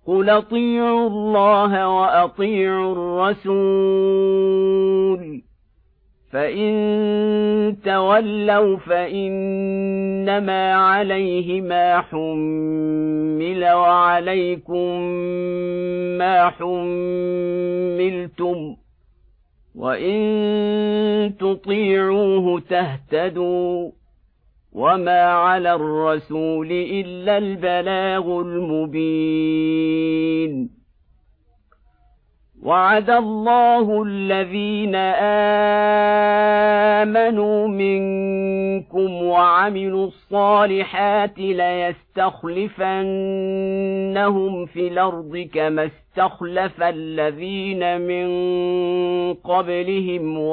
قل اطيعوا الله وأطيعوا الرسول فإن تولوا فإنما عليه ما حمل وعليكم ما حملتم وإن تطيعوه تهتدوا وما على الرسول إلا البلاغ المبين وعد الله الذين آمنوا منكم وعملوا الصالحات ليستخلفنهم في الأرض كما استخلف الذين من قبلهم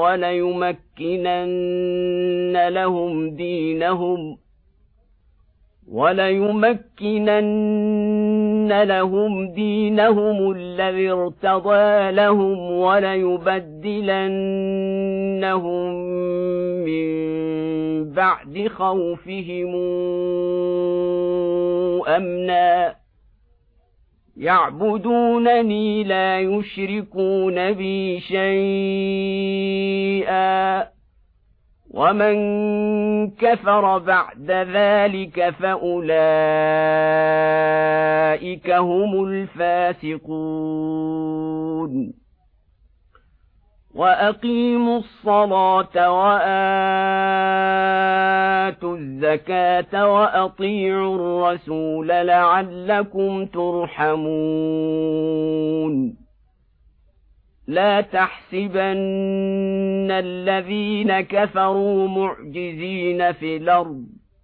وليمكنن لهم دينهم الذي ارتضى لهم وليبدلنهم من بعد خوفهم أمنا يعبدونني لا يشركون بي شيئا ومن كفر بعد ذلك فأولئك هم الفاسقون وأقيموا الصلاة وآتوا الزكاة وأطيعوا الرسول لعلكم ترحمون لا تحسبن الذين كفروا معجزين في الأرض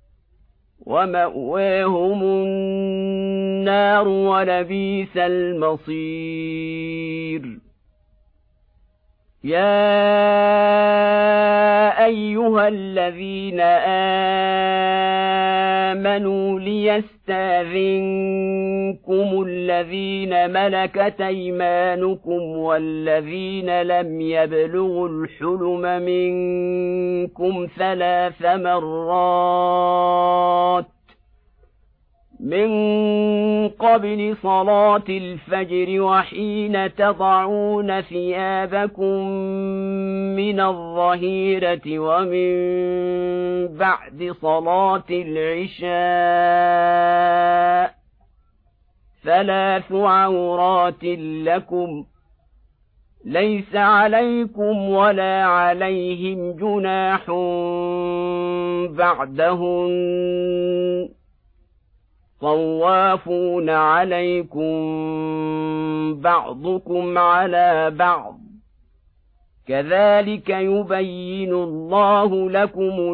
ومأواهم النار ولبئس المصير يا أيها الذين آمنوا ليستأذنكم الذين ملكت أيمانكم والذين لم يبلغوا الحلم منكم 3 مرات من قبل صلاة الفجر وحين تضعون ثيابكم من الظهيرة ومن بعد صلاة العشاء 3 عورات لكم ليس عليكم ولا عليهم جناح بعدهن طوافون عليكم بعضكم على بعض كذلك يبين الله لكم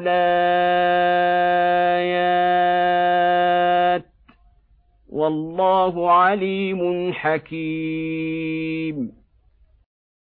الآيات والله عليم حكيم